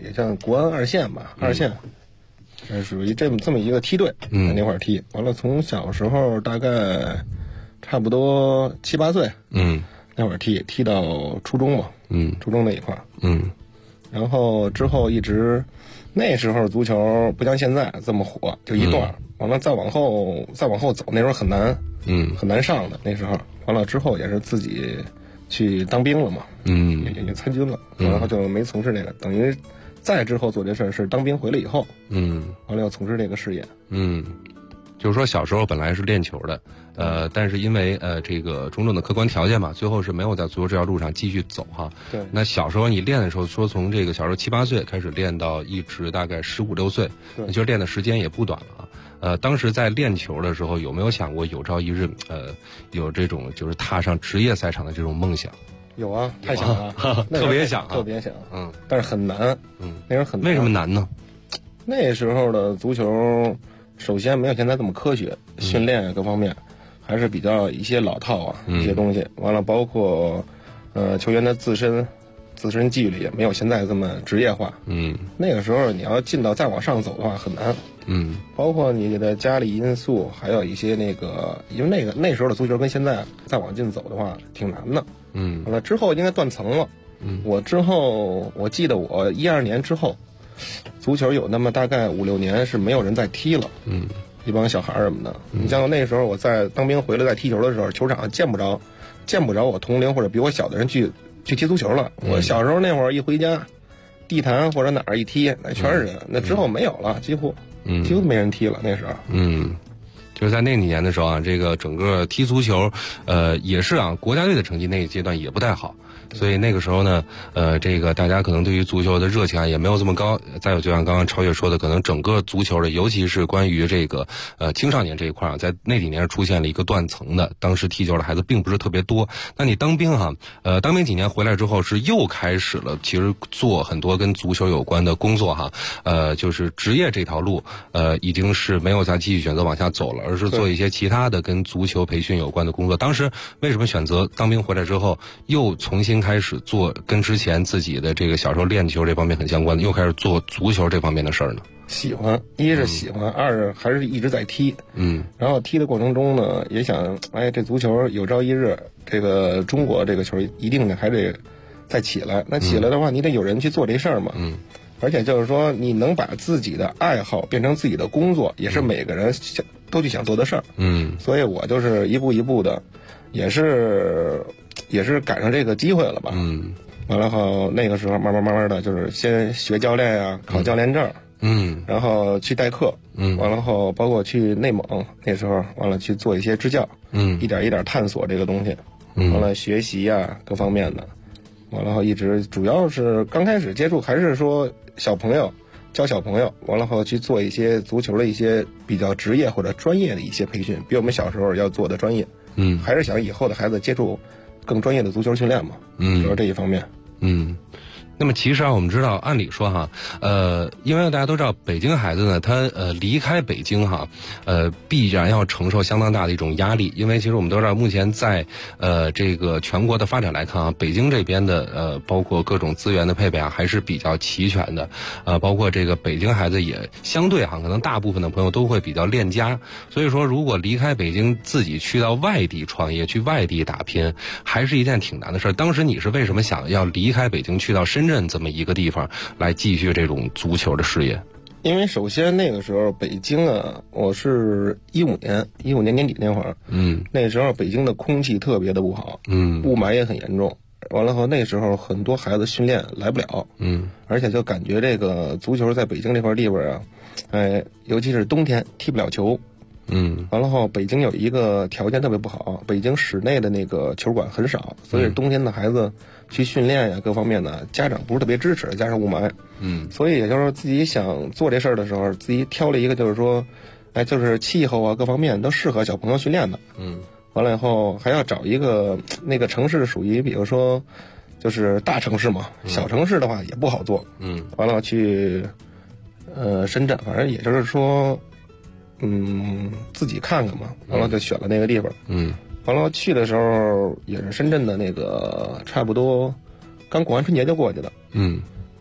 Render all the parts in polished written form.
也像国安2线吧，2线，属于这么一个梯队，在那块儿踢。完了，从小时候大概差不多7、8岁，那会儿踢到初中嘛，初中那一块儿，然后之后一直，那时候足球不像现在这么火，就一段，完了再往后走，那时候很难，很难上的那时候。完了之后也是自己去当兵了嘛，也参军了，然后就没从事那个，等于再之后做这事儿是当兵回来以后，完了要从事这个事业， 就是说小时候本来是练球的，但是因为这个种种的客观条件嘛，最后是没有在足球这条路上继续走哈。 对。 那小时候你练的时候，说从这个小时候7、8岁开始练到一直大概15、16岁，那就是练的时间也不短了啊。当时在练球的时候，有没有想过有朝一日有这种就是踏上职业赛场的这种梦想？ 有啊，太想了， 特别想， 特别想，但是很难，那时候很难。 为什么难呢？ 那时候的足球，首先没有现在这么科学，训练各方面还是比较一些老套啊，一些东西。完了，包括球员的自身纪律也没有现在这么职业化。那个时候你要进到再往上走的话很难。包括你的家里因素，还有一些那个，因为那时候的足球跟现在再往进走的话挺难的。完了之后应该断层了。我记得我12年之后，足球有那么大概5、6年是没有人再踢了。一帮小孩什么的。你像那时候我在当兵回来在踢球的时候，球场见不着我同龄或者比我小的人去踢足球了。我小时候那会儿一回家，地坛或者哪儿一踢，那全是人。那之后没有了，几乎没人踢了。那时候， 就是在那几年的时候啊，这个整个踢足球，也是啊，国家队的成绩那个阶段也不太好。所以那个时候呢，这个大家可能对于足球的热情啊也没有这么高。再有就像刚刚超越说的，可能整个足球的，尤其是关于这个青少年这一块啊，在那几年出现了一个断层的。当时踢球的孩子并不是特别多。那你当兵哈，当兵几年回来之后是又开始了，其实做很多跟足球有关的工作哈。就是职业这条路，已经是没有再继续选择往下走了，而是做一些其他的跟足球培训有关的工作。当时为什么选择当兵回来之后又重新开始做跟之前自己的这个小时候练球这方面很相关的，又开始做足球这方面的事儿呢？ 喜欢，一是喜欢，二是还是一直在踢。然后踢的过程中呢，也想，这足球有朝一日，这个中国这个球一定呢还得再起来。那起来的话，你得有人去做这事儿嘛。而且就是说，你能把自己的爱好变成自己的工作，也是每个人都去想做的事儿。所以我就是一步一步的，也是赶上这个机会了吧。完了后那个时候慢慢的，就是先学教练呀，考教练证。然后去代课。完了后包括去内蒙，那时候完了去做一些支教。一点一点探索这个东西。完了学习呀各方面的。完了后一直主要是刚开始接触还是说小朋友教小朋友，完了后去做一些足球的一些比较职业或者专业的一些培训，比我们小时候要做的专业。还是想以后的孩子接触更专业的足球训练嘛。主要这一方面。 那么其实啊，我们知道，按理说哈，因为大家都知道，北京孩子呢，他离开北京哈，必然要承受相当大的一种压力。因为其实我们都知道，目前在这个全国的发展来看啊，北京这边的包括各种资源的配备啊，还是比较齐全的。包括这个北京孩子也相对哈，可能大部分的朋友都会比较恋家。所以说，如果离开北京，自己去到外地创业，去外地打拼，还是一件挺难的事儿。当时你是为什么想要离开北京，去到深圳这么一个地方来继续这种足球的事业？ 因为首先那个时候北京啊，我是15年年底那会儿，那时候北京的空气特别的不好，雾霾也很严重。完了后那时候很多孩子训练来不了，而且就感觉这个足球在北京这块地方啊，尤其是冬天踢不了球。完了后北京有一个条件特别不好，北京室内的那个球馆很少，所以冬天的孩子去训练呀各方面的家长不是特别支持，加上雾霾。所以也就是说自己想做这事儿的时候，自己挑了一个就是说，就是气候啊各方面都适合小朋友训练的。完了以后还要找一个那个城市属于比如说就是大城市嘛，小城市的话也不好做。完了去深圳，反正也就是说自己看看嘛。完了就选了那个地方。完了去的时候也是深圳的那个差不多刚过完春节就过去的。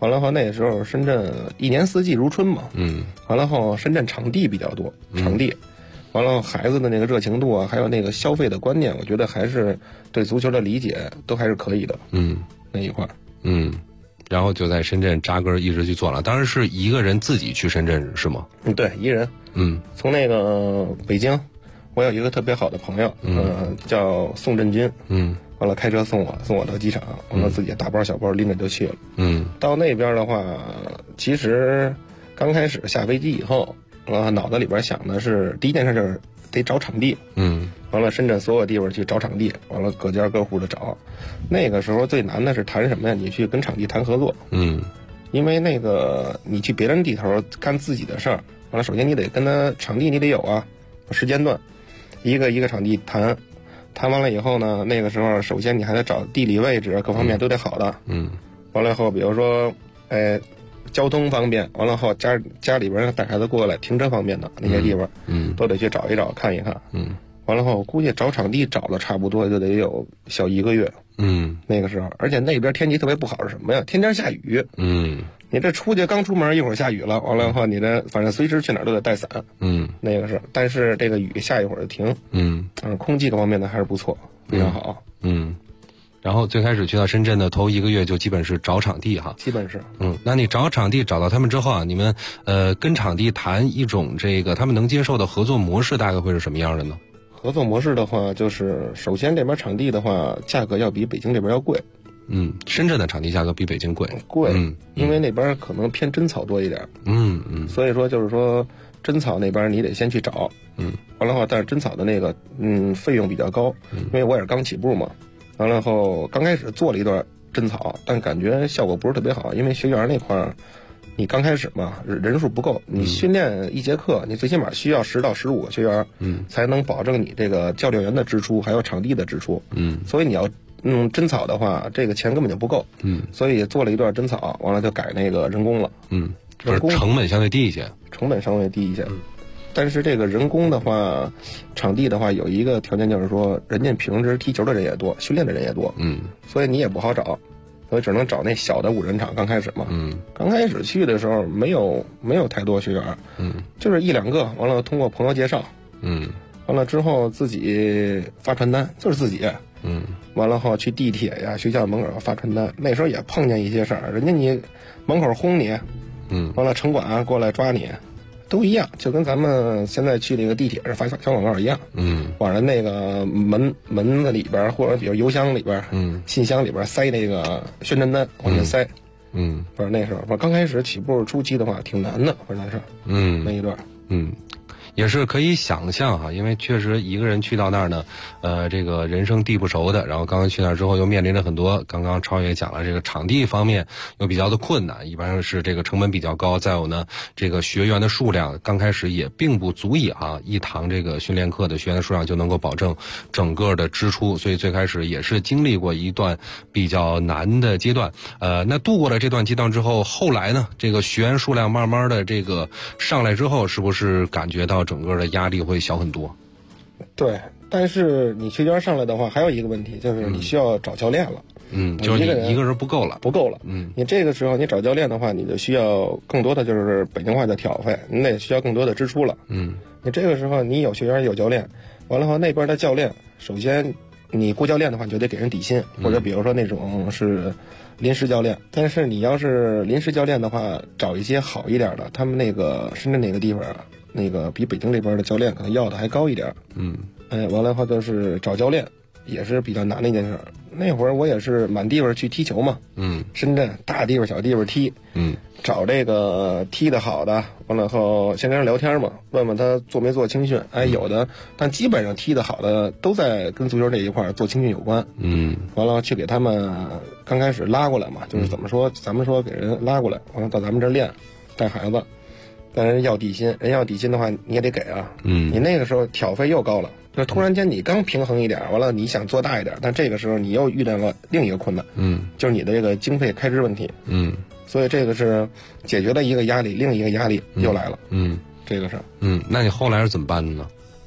完了后那时候深圳一年四季如春嘛，完了后深圳场地比较多，场地，完了孩子的那个热情度啊，还有那个消费的观念，我觉得还是对足球的理解都还是可以的，那一块， 然后就在深圳扎根一直去做了，当时是一个人自己去深圳是吗？ 对，一人，从那个北京，我有一个特别好的朋友，叫宋振军，完了开车送我到机场，完了自己大包小包拎着就去了。到那边的话，其实刚开始下飞机以后，脑子里边想的是第一件事就是得找场地。完了深圳所有地方去找场地，完了各家各户的找。那个时候最难的是谈什么呀？你去跟场地谈合作。因为那个你去别人地头干自己的事儿，完了首先你得跟他场地你得有啊，时间段，一个一个场地谈。谈完了以后呢，那个时候首先你还得找地理位置各方面都得好的。完了以后比如说交通方便，完了后家里边带孩子过来停车方便的那些地方，都得去找一找看一看。完了后我估计找场地找了差不多就得有小1个月。那个时候，而且那边天气特别不好是什么呀？天天下雨。你这刚出门一会儿下雨了，完了以后你这反正随时去哪儿都得带伞。那个是，但是这个雨下一会儿就停。空气各方面的还是不错，非常好。 然后最开始去到深圳的头1个月就基本是找场地哈。 基本是。 那你找场地找到他们之后啊，你们跟场地谈一种这个他们能接受的合作模式，大概会是什么样的呢？ 合作模式的话，就是首先这边场地的话，价格要比北京这边要贵。 深圳的场地价格比北京贵。 因为那边可能偏真草多一点。所以说就是说真草那边你得先去找。完了后，但是真草的那个费用比较高，因为我也是刚起步嘛。完了后刚开始做了一段真草，但感觉效果不是特别好，因为学员那块儿你刚开始嘛人数不够，你训练一节课你最起码需要10到15个学员，才能保证你这个教练员的支出还有场地的支出。所以你要真草的话，这个钱根本就不够。所以做了一段真草，完了就改那个人工了。 人工成本相对低一些。 但是这个人工的话，场地的话有一个条件就是说，人家平时踢球的人也多，训练的人也多。所以你也不好找，所以只能找那小的5人场。刚开始嘛，刚开始去的时候没有太多学员，就是1、2个，完了通过朋友介绍，完了之后自己发传单，就是自己。完了后去地铁呀、学校门口发传单。那时候也碰见一些事儿，人家你门口轰你，完了城管过来抓你，都一样，就跟咱们现在去那个地铁上发小广告一样。往人那个门子里边，或者比如邮箱里边，信箱里边塞那个宣传单，往进塞。不是那时候，我刚开始起步初期的话挺难的，反正是。那一段。 也是可以想象哈，因为确实一个人去到那儿呢，这个人生地不熟的，然后刚刚去那儿之后又面临着很多，刚刚超也讲了，这个场地方面又比较的困难，一般是这个成本比较高，再有呢，这个学员的数量刚开始也并不足以一堂这个训练课的学员的数量就能够保证整个的支出，所以最开始也是经历过一段比较难的阶段。那度过了这段阶段之后，后来呢，这个学员数量慢慢的这个上来之后，是不是感觉到整个的压力会小很多？ 对，但是你学员上来的话，还有一个问题就是你需要找教练了。 就是你一个人不够了。 你这个时候你找教练的话，你就需要更多的就是北京话的挑费，你得需要更多的支出了。你这个时候你有学员有教练，完了后那边的教练，首先你雇教练的话，你就得给人底薪，或者比如说那种是临时教练。但是你要是临时教练的话，找一些好一点的，他们那个深圳那个地方那个比北京这边的教练可能要的还高一点。完了的话就是找教练也是比较难的一件事。那会儿我也是满地方去踢球嘛，深圳大地方小地方踢，找这个踢得好的，完了后先跟人聊天嘛，问问他做没做青训，有的，但基本上踢得好的都在跟足球这一块做青训有关。完了去给他们刚开始拉过来嘛，就是怎么说，咱们说给人拉过来，完了到咱们这儿练，带孩子。但人要底薪，人要底薪的话你也得给啊。你那个时候挑费又高了，就突然间你刚平衡一点，完了你想做大一点，但这个时候你又遇到了另一个困难，就是你的这个经费开支问题。所以这个是解决了一个压力，另一个压力又来了。这个是。 那你后来是怎么办的呢？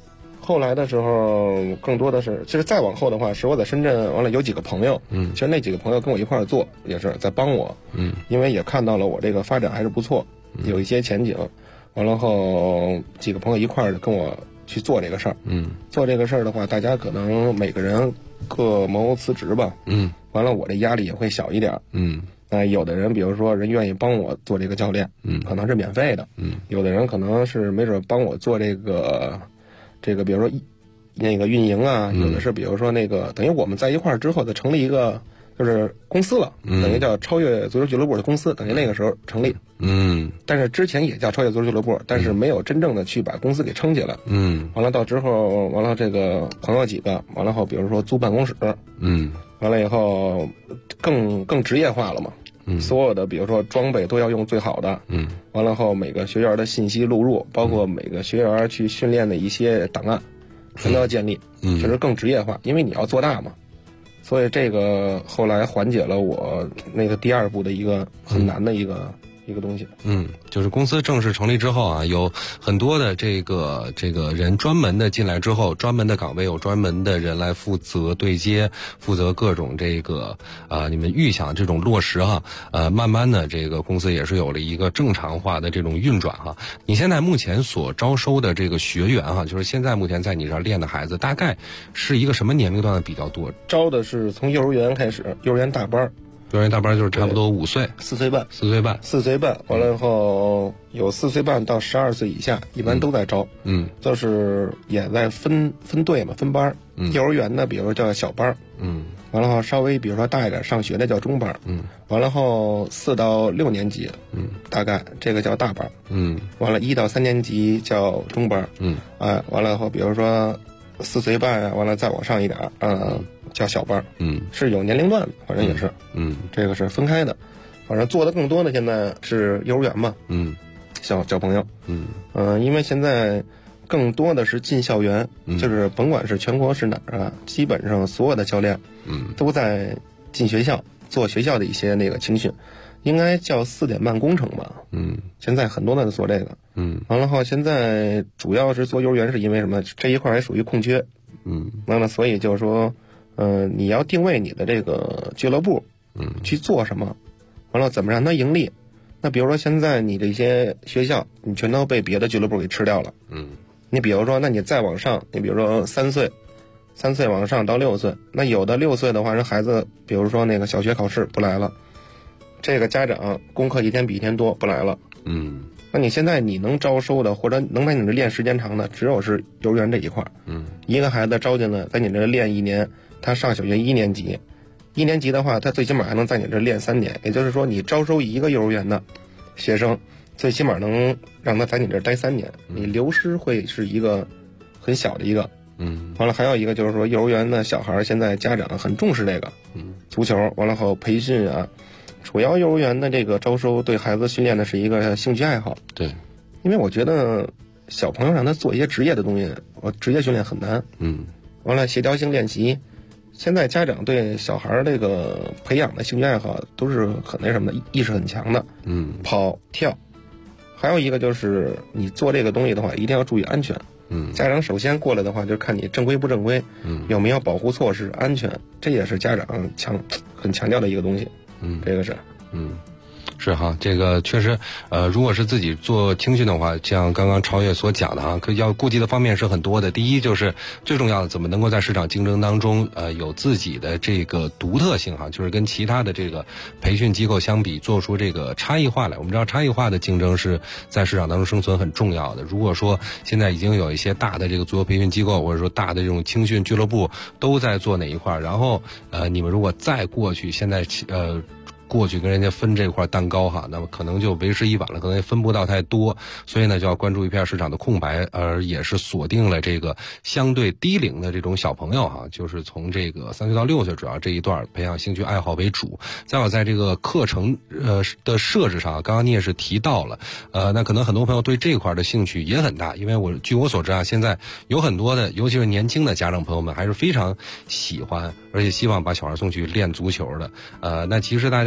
后来的时候，更多的是，其实再往后的话，是我在深圳完了有几个朋友，其实那几个朋友跟我一块儿做，也是在帮我，因为也看到了我这个发展还是不错，有一些前景，完了后几个朋友一块儿跟我去做这个事儿，做这个事儿的话，大家可能每个人各谋辞职吧，完了我这压力也会小一点，有的人比如说人愿意帮我做这个教练，可能是免费的，有的人可能是没准帮我做这个比如说那个运营啊，有的是比如说那个等于我们在一块儿之后再成立一个就是公司了，等于叫超越足球俱乐部的公司，等于那个时候成立，但是之前也叫超越足球俱乐部，但是没有真正的去把公司给撑起来，完了到之后，完了这个朋友几个，完了后比如说租办公室，完了以后更职业化了嘛，所有的比如说装备都要用最好的，完了后每个学员的信息录入，包括每个学员去训练的一些档案，全都要建立，就是更职业化，因为你要做大嘛，所以这个后来缓解了我那个第二步的一个很难的一个东西。 就是公司正式成立之后啊，有很多的这个人专门的进来之后，专门的岗位有专门的人来负责对接，负责各种这个你们预想这种落实哈，慢慢的这个公司也是有了一个正常化的这种运转哈。你现在目前所招收的这个学员哈，就是现在目前在你这儿练的孩子，大概是一个什么年龄段的比较多？ 招的是从幼儿园开始，幼儿园大班。 幼儿园大班就是差不多5岁、 4岁半、 4岁半， 完了以后有4岁半到12岁以下，一般都在招，就是也在分队嘛，分班。幼儿园呢，比如说叫小班，完了后稍微比如说大一点上学的叫中班，完了后4到6年级，大概这个叫大班，完了1到3年级叫中班，完了后比如说4岁半啊，完了再往上一点，叫小班，是有年龄段的，反正也是，这个是分开的，反正做的更多的现在是幼儿园嘛，小朋友，因为现在更多的是进校园，就是甭管是全国是哪儿啊，基本上所有的教练，都在进学校做学校的一些那个青训，应该叫4点半工程吧，现在很多人做这个，完了后现在主要是做幼儿园是因为什么？这一块还属于空缺，完了所以就是说。你要定位你的这个俱乐部，去做什么，完了怎么让它盈利？那比如说现在你这些学校，你全都被别的俱乐部给吃掉了，你比如说，那你再往上，你比如说3岁往上到6岁，那有的6岁的话，人孩子比如说那个小学考试不来了，这个家长功课一天比一天多不来了，那你现在你能招收的或者能在你这练时间长的，只有是幼儿园这一块，一个孩子招进来，在你这练1年。他上小学1年级，1年级的话，他最起码还能在你这练3年，也就是说，你招收一个幼儿园的学生，最起码能让他在你这待3年，你流失会是一个很小的一个。完了还有一个就是说，幼儿园的小孩现在家长很重视这个，足球，完了后培训啊，主要幼儿园的这个招收对孩子训练的是一个兴趣爱好。 对， 因为我觉得小朋友让他做一些职业的东西，我职业训练很难。完了协调性练习。现在家长对小孩这个培养的兴趣爱好都是很那什么的，意识很强的。跑跳，还有一个就是你做这个东西的话，一定要注意安全。家长首先过来的话，就看你正规不正规，有没有保护措施，安全，这也是家长很强调的一个东西。这个是。 是哈，这个确实，如果是自己做青训的话，像刚刚超越所讲的哈，要顾及的方面是很多的。第一就是最重要的，怎么能够在市场竞争当中，有自己的这个独特性哈，就是跟其他的这个培训机构相比，做出这个差异化来。我们知道差异化的竞争是在市场当中生存很重要的。如果说现在已经有一些大的这个足球培训机构，或者说大的这种青训俱乐部都在做哪一块，然后你们如果再过去，现在过去跟人家分这块蛋糕哈，那么可能就为时已晚了，可能也分不到太多，所以呢就要关注一片市场的空白，而也是锁定了这个相对低龄的这种小朋友哈，就是从这个3岁到6岁主要这一段培养兴趣爱好为主。再有在这个课程的设置上，刚刚你也是提到了，那可能很多朋友对这块的兴趣也很大，因为据我所知啊，现在有很多的，尤其是年轻的家长朋友们还是非常喜欢，而且希望把小孩送去练足球的。那其实大家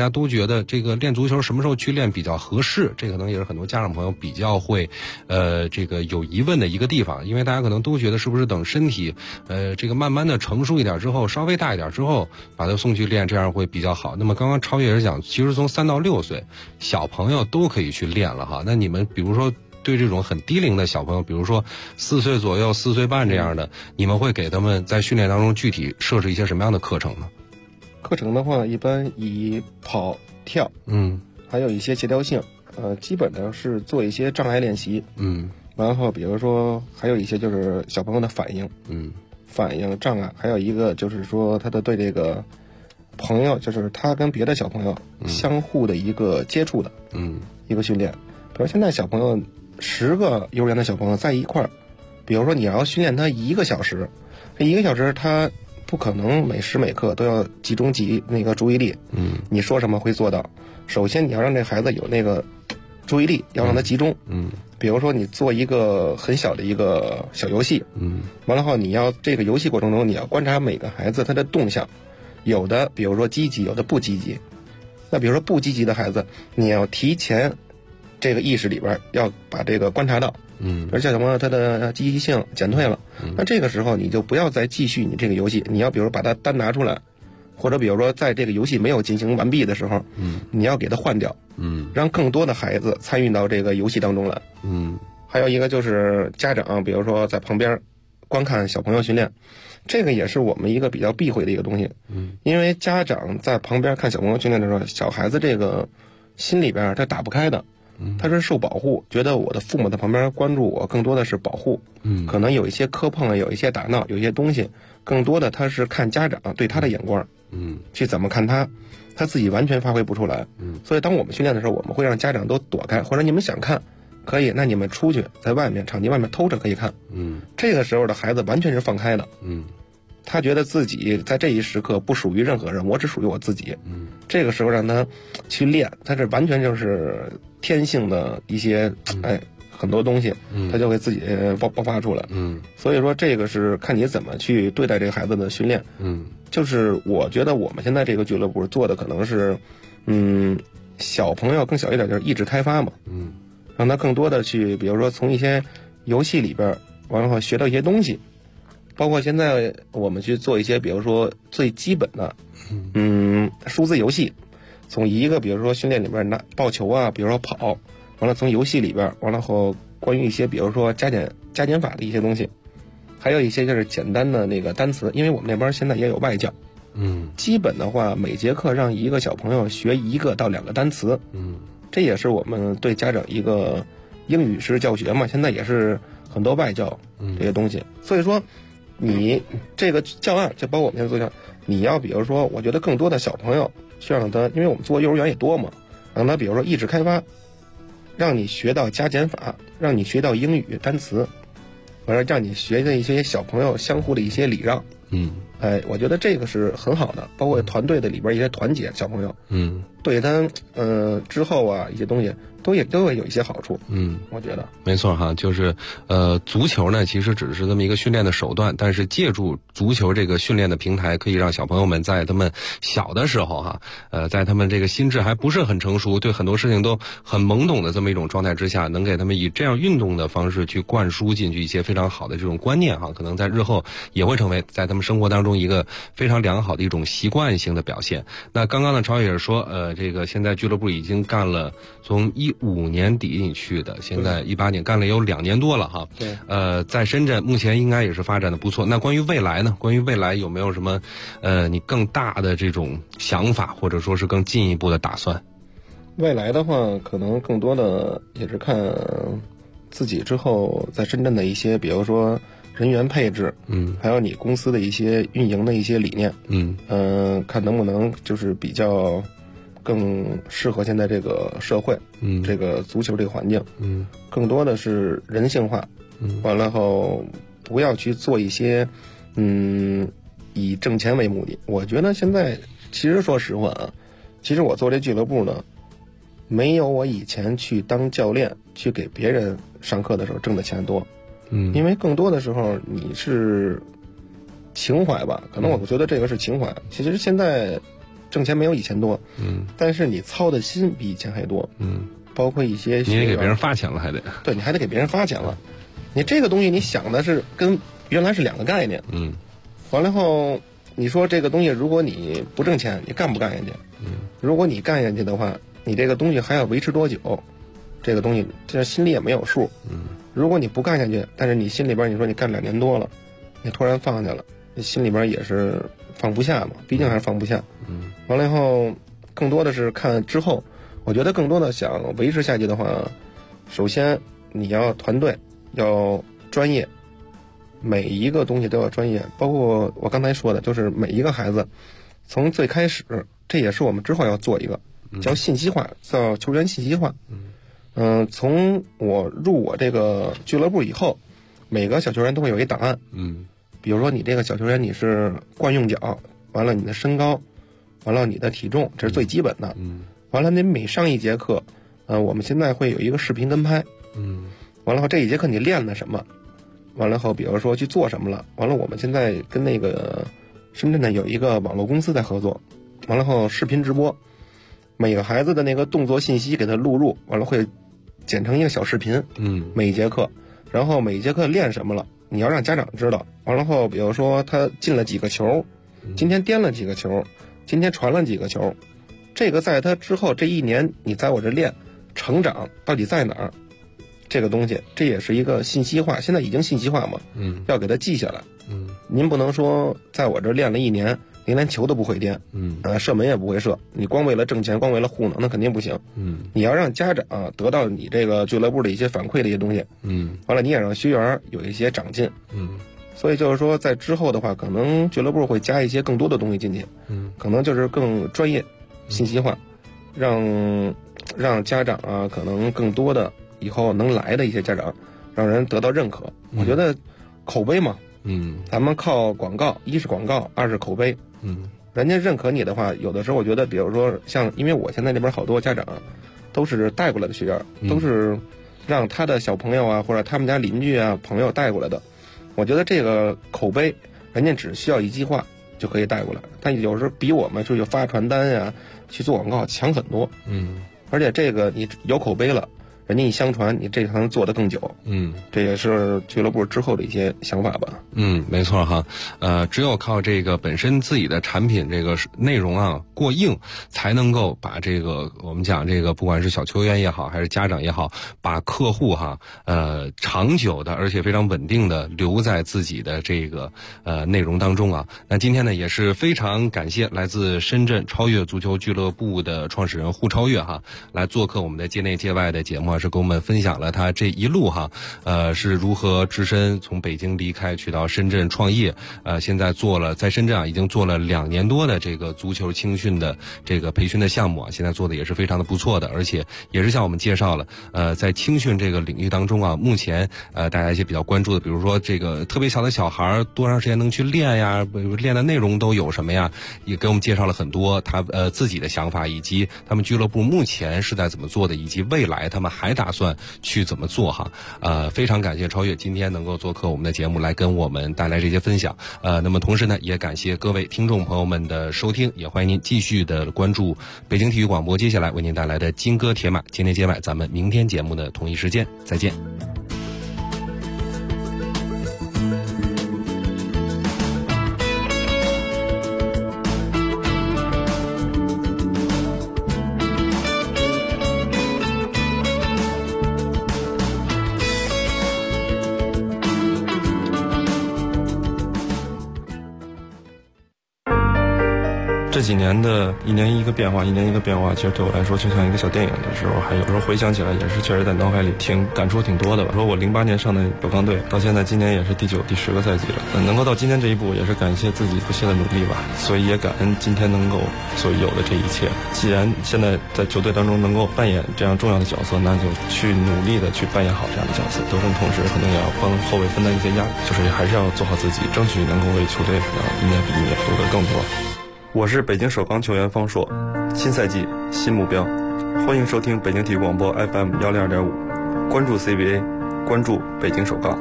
家都觉得这个练足球什么时候去练比较合适，这可能也是很多家长朋友比较会这个有疑问的一个地方，因为大家可能都觉得是不是等身体这个慢慢的成熟一点之后，稍微大一点之后把他送去练，这样会比较好。那么刚刚超越也是讲，其实从3到6岁小朋友都可以去练了哈。那你们比如说对这种很低龄的小朋友，比如说4岁左右、4岁半这样的，你们会给他们在训练当中具体设置一些什么样的课程呢？ 课程的话，一般以跑、跳，还有一些协调性，基本上是做一些障碍练习，然后比如说还有一些就是小朋友的反应，反应障碍，还有一个就是说他的对这个朋友，就是他跟别的小朋友相互的一个接触的，一个训练。比如现在小朋友10个幼儿园的小朋友在一块儿，比如说你要训练他1个小时，这1个小时他不可能每时每刻都要集中那个注意力，你说什么会做到。首先你要让这孩子有那个注意力，要让他集中，比如说你做一个很小的一个小游戏，完了后你要这个游戏过程中你要观察每个孩子他的动向，有的比如说积极，有的不积极。那比如说不积极的孩子，你要提前这个意识里边要把这个观察到，而且小朋友他的积极性减退了，那这个时候你就不要再继续你这个游戏，你要比如把它单拿出来，或者比如说在这个游戏没有进行完毕的时候，你要给它换掉，让更多的孩子参与到这个游戏当中来，还有一个就是家长，比如说在旁边观看小朋友训练，这个也是我们一个比较避讳的一个东西，因为家长在旁边看小朋友训练的时候，小孩子这个心里边他打不开的。他是受保护，觉得我的父母在旁边关注我，更多的是保护，可能有一些磕碰，有一些打闹，有一些东西，更多的他是看家长对他的眼光，去怎么看他自己完全发挥不出来，所以当我们训练的时候，我们会让家长都躲开，或者你们想看可以，那你们出去在外面场地外面偷着可以看，这个时候的孩子完全是放开的，他觉得自己在这一时刻不属于任何人，我只属于我自己，这个时候让他去练，他这完全就是天性的一些很多东西，他就会自己爆发出来，所以说这个是看你怎么去对待这个孩子的训练，就是我觉得我们现在这个俱乐部做的可能是小朋友更小一点，就是意志开发嘛，让他更多的去比如说从一些游戏里边完了后学到一些东西，包括现在我们去做一些比如说最基本的数字游戏，从一个比如说训练里边拿抱球啊，比如说跑，完了从游戏里边完了后关于一些比如说加减法的一些东西，还有一些就是简单的那个单词，因为我们那边现在也有外教，基本的话每节课让一个小朋友学1个到2个单词，这也是我们对家长一个英语式教学嘛，现在也是很多外教这些东西，所以说你这个教案就包括我们现在做教案，你要比如说我觉得更多的小朋友需要让他，因为我们做幼儿园也多嘛，让他比如说意志开发，让你学到加减法，让你学到英语单词，完了让你学的一些小朋友相互的一些礼让，我觉得这个是很好的，包括团队的里边一些团结小朋友，对他之后啊一些东西都会有一些好处，我觉得没错哈，就是足球呢其实只是这么一个训练的手段，但是借助足球这个训练的平台，可以让小朋友们在他们小的时候哈，在他们这个心智还不是很成熟，对很多事情都很懵懂的这么一种状态之下，能给他们以这样运动的方式去灌输进去一些非常好的这种观念哈，可能在日后也会成为在他们生活当中一个非常良好的一种习惯性的表现。那刚刚呢超也是说这个现在俱乐部已经干了从15年底你去的，现在18年干了有2年多了哈。 对。 在深圳目前应该也是发展的不错。那关于未来呢？关于未来有没有什么你更大的这种想法，或者说是更进一步的打算？ 未来的话，可能更多的也是看自己之后在深圳的一些，比如说人员配置，还有你公司的一些运营的一些理念，看能不能就是比较更适合现在这个社会，这个足球这个环境，更多的是人性化，完了后不要去做一些以挣钱为目的。我觉得现在其实说实话啊，其实我做这俱乐部呢，没有我以前去当教练去给别人上课的时候挣的钱多，因为更多的时候你是情怀吧，可能我觉得这个是情怀。其实现在挣钱没有以前多，但是你操的心比以前还多，包括一些你得给别人发钱了，还得对，你还得给别人发钱了，你这个东西你想的是跟原来是两个概念，完了后你说这个东西如果你不挣钱，你干不干下去？如果你干下去的话，你这个东西还要维持多久？这个东西这心里也没有数。如果你不干下去，但是你心里边你说你干2年多了，你突然放下了，你心里边也是放不下嘛，毕竟还是放不下。完了以后，更多的是看之后，我觉得更多的想维持下去的话，首先你要团队，要专业，每一个东西都要专业，包括我刚才说的，就是每一个孩子从最开始，这也是我们之后要做一个叫信息化，叫球员信息化。从我入我这个俱乐部以后，每个小球员都会有一档案。比如说你这个小球员你是惯用脚，完了你的身高，完了你的体重，这是最基本的。完了你每上一节课，我们现在会有一个视频跟拍。完了后这一节课你练了什么？完了后比如说去做什么了？完了我们现在跟那个深圳的有一个网络公司在合作，完了后视频直播，每个孩子的那个动作信息给他录入，完了会剪成一个小视频。每一节课，然后每一节课练什么了，你要让家长知道。完了后比如说他进了几个球，今天颠了几个球，今天传了几个球，这个在他之后这一年你在我这练成长到底在哪儿，这个东西这也是一个信息化，现在已经信息化嘛，要给他记下来。您不能说在我这练了1年您连球都不会颠，射门也不会射，你光为了挣钱，光为了糊弄，那肯定不行。你要让家长得到你这个俱乐部的一些反馈的一些东西，完了你也让学员有一些长进，所以就是说在之后的话，可能俱乐部会加一些更多的东西进去，可能就是更专业、信息化，让家长可能更多的以后能来的一些家长，让人得到认可。我觉得口碑嘛，咱们靠广告，一是广告，二是口碑。人家认可你的话，有的时候我觉得，比如说像，因为我现在这边好多家长都是带过来的学员，都是让他的小朋友或者他们家邻居朋友带过来的。我觉得这个口碑，人家只需要一句话就可以带过来，但有时候比我们出去发传单去做广告强很多。而且这个你有口碑了，人家一相传，你这行做得更久。这也是俱乐部之后的一些想法吧。 没错哈。只有靠这个本身自己的产品这个内容过硬，才能够把这个我们讲这个不管是小球员也好，还是家长也好，把客户长久的而且非常稳定的留在自己的这个内容当中。那今天呢也是非常感谢来自深圳超越足球俱乐部的创始人胡超越来做客我们的界内界外的节目，是跟我们分享了他这一路是如何只身从北京离开去到深圳创业，现在在深圳已经做了2年多的这个足球青训的这个培训的项目现在做的也是非常的不错的，而且也是向我们介绍了在青训这个领域当中目前大家一些比较关注的，比如说这个特别小的小孩多长时间能去练呀，练的内容都有什么呀，也给我们介绍了很多他自己的想法，以及他们俱乐部目前是在怎么做的，以及未来他们还打算去怎么做非常感谢超越今天能够做客我们的节目来跟我们带来这些分享。那么同时呢也感谢各位听众朋友们的收听，也欢迎您继续的关注北京体育广播接下来为您带来的金戈铁马今天接外，咱们明天节目的同一时间再见。 这几年的一年一个变化，其实对我来说就像一个小电影的时候，还有时候回想起来也是确实在脑海里感触挺多的吧。说我08年上的北方队，到现在今年也是第9、第10个赛季了，能够到今天这一步，也是感谢自己不懈的努力吧。所以也感恩今天能够所有的这一切。既然现在在球队当中能够扮演这样重要的角色，那就去努力的去扮演好这样的角色。得分同时可能也要帮后卫分担一些压力，就是还是要做好自己，争取能够为球队一年比一年夺得更多。我是北京首钢球员方硕，新赛季新目标，欢迎收听北京体育广播 FM 102.5，关注 CBA， 关注北京首钢。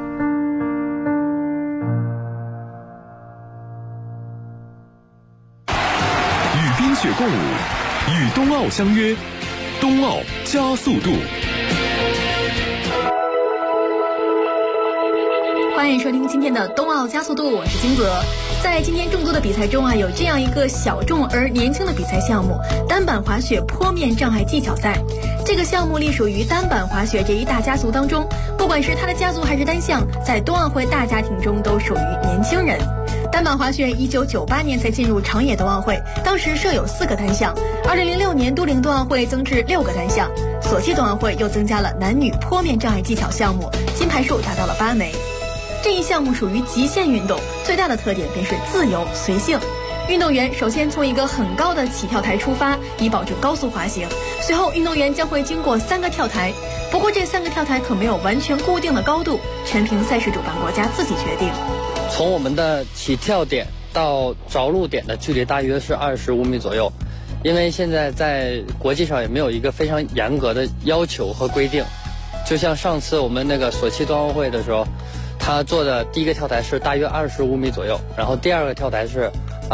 与冰雪共冬奥相约，冬奥加速度。 欢迎收听今天的冬奥加速度，我是金泽。在今天众多的比赛中啊，有这样一个小众而年轻的比赛项目——单板滑雪坡面障碍技巧赛。这个项目隶属于单板滑雪这一大家族当中，不管是它的家族还是单项，在冬奥会大家庭中都属于年轻人。单板滑雪1998年才进入长野冬奥会，当时设有4个单项。2006年都灵冬奥会增至6个单项，索契冬奥会又增加了男女坡面障碍技巧项目，金牌数达到了8枚。这一项目属于极限运动，最大的特点便是自由随性。运动员首先从一个很高的起跳台出发，以保证高速滑行。随后运动员将会经过3个跳台，不过这3个跳台可没有完全固定的高度，全凭赛事主办国家自己决定。 从我们的起跳点到着陆点的距离大约是25米左右，因为现在在国际上也没有一个非常严格的要求和规定。就像上次我们那个索契冬奥会的时候，他做的第一个跳台是大约25米左右，然后第2个跳台是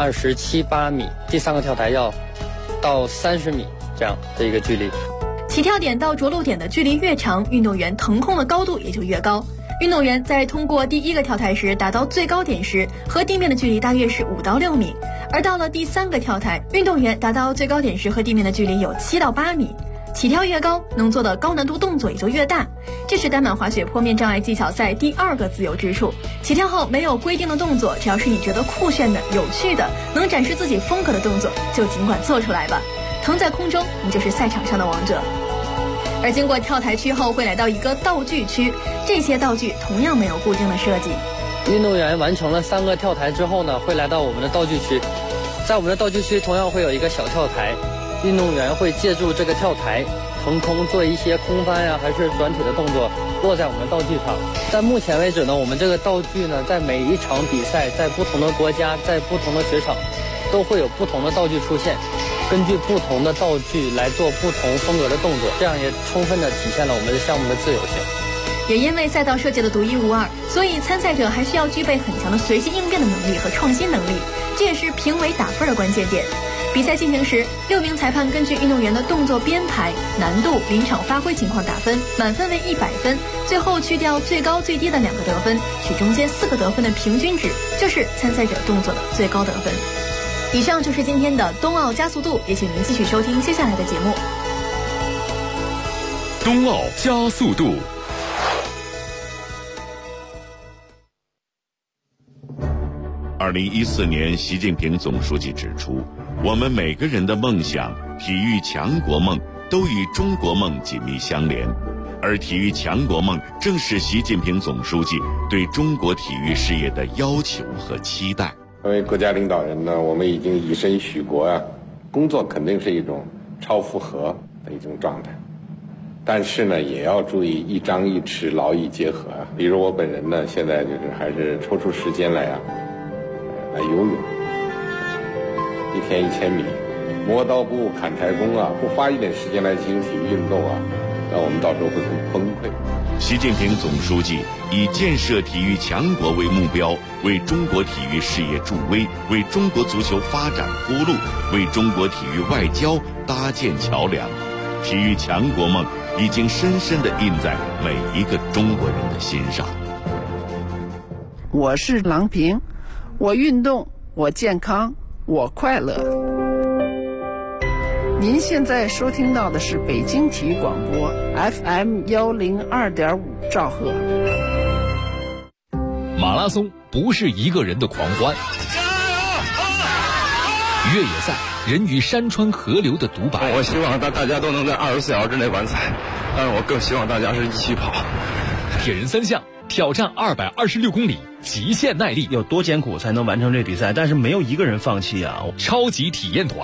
27、8米，第3个跳台要到30米这样的一个距离。 起跳点到着陆点的距离越长，运动员腾空的高度也就越高。运动员在通过第1个跳台时达到最高点时，和地面的距离大约是5到6米，而到了第3个跳台，运动员达到最高点时和地面的距离有7到8米。起跳越高，能做的高难度动作也就越大，这是单板滑雪坡面障碍技巧赛第2个自由之处。起跳后没有规定的动作，只要是你觉得酷炫的、有趣的、能展示自己风格的动作，就尽管做出来吧。腾在空中，你就是赛场上的王者。而经过跳台区后，会来到一个道具区，这些道具同样没有固定的设计。 运动员完成了3个跳台之后呢，会来到我们的道具区，在我们的道具区同样会有一个小跳台。运动员会借助这个跳台腾空做一些空翻呀，还是转体的动作，落在我们的道具上。在目前为止呢，我们这个道具呢，在每一场比赛，在不同的国家，在不同的雪场，都会有不同的道具出现，根据不同的道具来做不同风格的动作，这样也充分的体现了我们的项目的自由性。 也因为赛道设计的独一无二，所以参赛者还需要具备很强的随机应变的能力和创新能力，这也是评委打分的关键点。比赛进行时，6名裁判根据运动员的动作编排、难度、临场发挥情况打分，满分为100分，最后去掉最高最低的2个得分，取中间4个得分的平均值，就是参赛者动作的最高得分。以上就是今天的冬奥加速度，也请您继续收听接下来的节目。 冬奥加速度。2014年，习近平总书记指出，我们每个人的梦想、体育强国梦都与中国梦紧密相连，而体育强国梦正是习近平总书记对中国体育事业的要求和期待。 作为国家领导人呢，我们已经以身许国啊，工作肯定是一种超负荷的一种状态，但是呢，也要注意一张一弛，劳逸结合啊。比如我本人呢，现在就是还是抽出时间来游泳，1天1000米，磨刀不误砍柴工啊，不花一点时间来进行体育运动啊，那我们到时候会很崩溃。 习近平总书记以建设体育强国为目标，为中国体育事业助威，为中国足球发展铺路，为中国体育外交搭建桥梁。体育强国梦已经深深地印在每一个中国人的心上。 我是郎平，我运动，我健康，我快乐。您现在收听到的是北京体育广播 FM 102.5兆赫。 马拉松不是一个人的狂欢，越野赛人与山川河流的独白。 我希望大家都能在24小时之内完赛，但是我更希望大家是一起跑。 铁人3项挑战226公里，极限耐力， 有多艰苦才能完成这比赛？但是没有一个人放弃啊！ 超级体验团。